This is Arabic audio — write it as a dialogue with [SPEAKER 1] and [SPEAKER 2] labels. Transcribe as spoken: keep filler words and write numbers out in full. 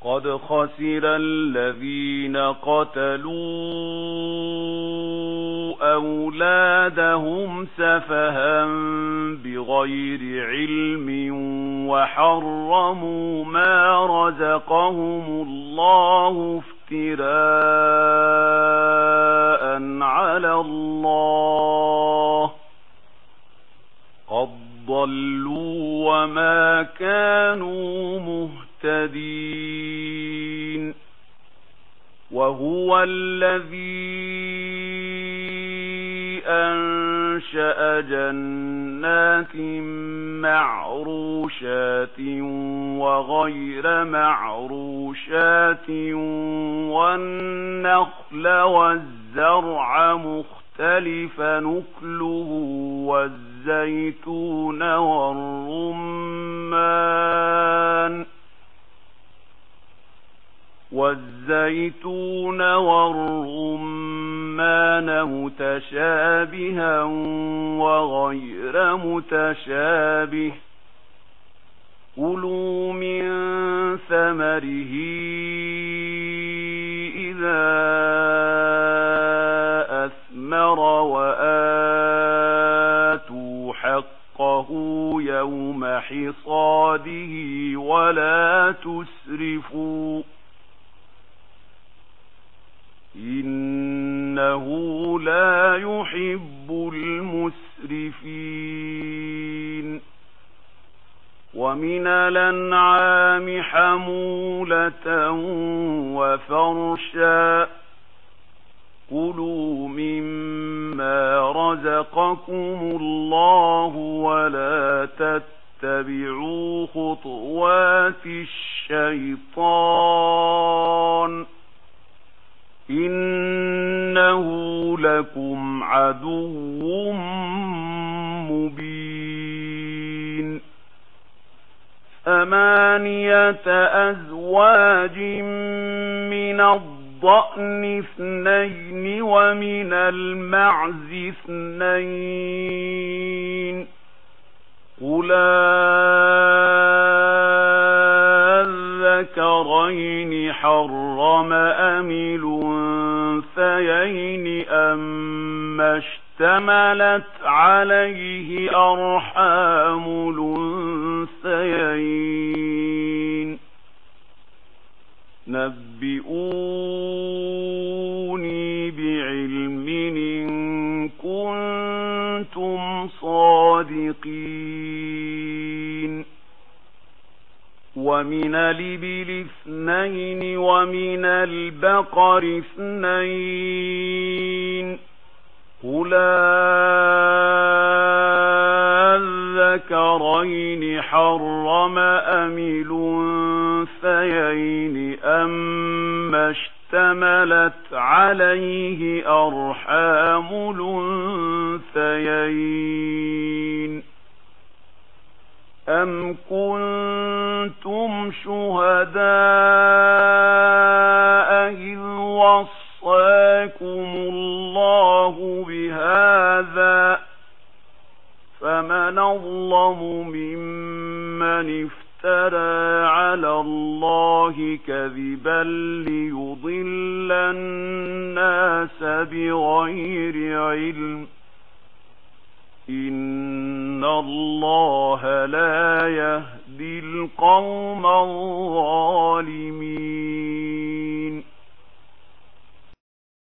[SPEAKER 1] قد خسر الذين قتلوا أولادهم سفها بغير علم وحرموا ما رزقهم الله افتراء على الله قد ضلوا وما كانوا مهتدين وهو الذي أنشأ جنات معروشات وغير معروشات والنخل والزرع مختلفا نكله والزيتون والرمان والزيتون والرمان متشابها وغير متشابه كلوا من ثمره إذا أثمر وآتوا حقه يوم حصاده ولا تسرفوا إنه لا يحب المسرفين ومن الأنعام حمولة وفرشا كلوا مما رزقكم الله ولا تتبعوا خطوات الشيطان إنه لكم عدو مبين ثمانية أزواج من الضأن اثنين ومن المعز اثنين قل الذكرين حرم أم الأنثيين أما اشتملت عليه أرحام الأنثيين نبئوني بعلم إن كنتم صادقين ومن الإبل اثنين ومن البقر اثنين قل الذكرين حرم أم الأنثيين أما اشتملت عليه أرحام الأنثيين أم كنتم شهداء إذ وصاكم الله بهذا فمن أظلم ممن افترى على الله كذبا ليضل الناس بغير علم إن الله لا يهدي القوم الظالمين